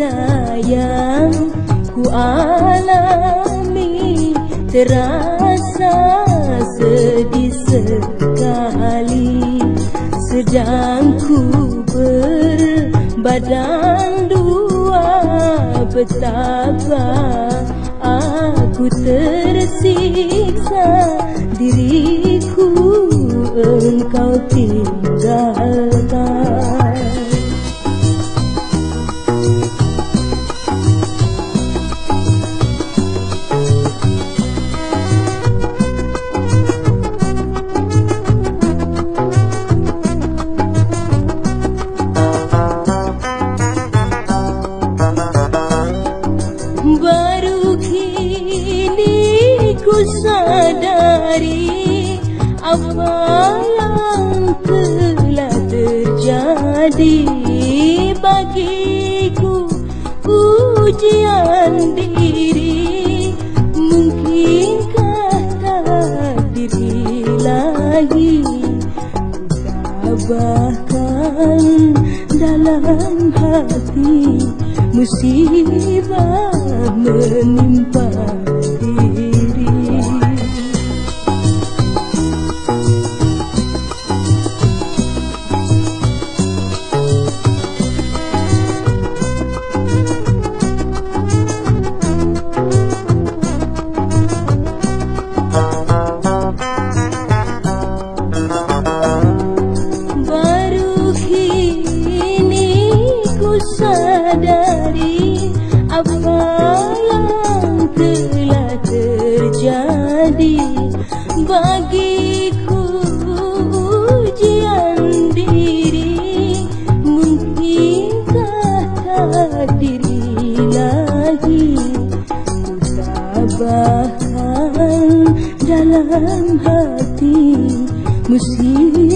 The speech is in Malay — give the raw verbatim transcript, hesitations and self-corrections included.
sayang ku alami, terasa sedih sekali. Sedang ku berbadan dua, betapa aku tersiksa. Diriku engkau tinggalkan. Baru kini ku sadari apa yang telah terjadi bagiku. Ujian diri, mungkinkah takdir ilahi tabahkan dalam hati. Musibah menimpa diri. Baru kini ku sadari apa yang telah terjadi bagiku. Ujian diri, mungkinkah takdir ilahi tabahkan dalam hati. Musibah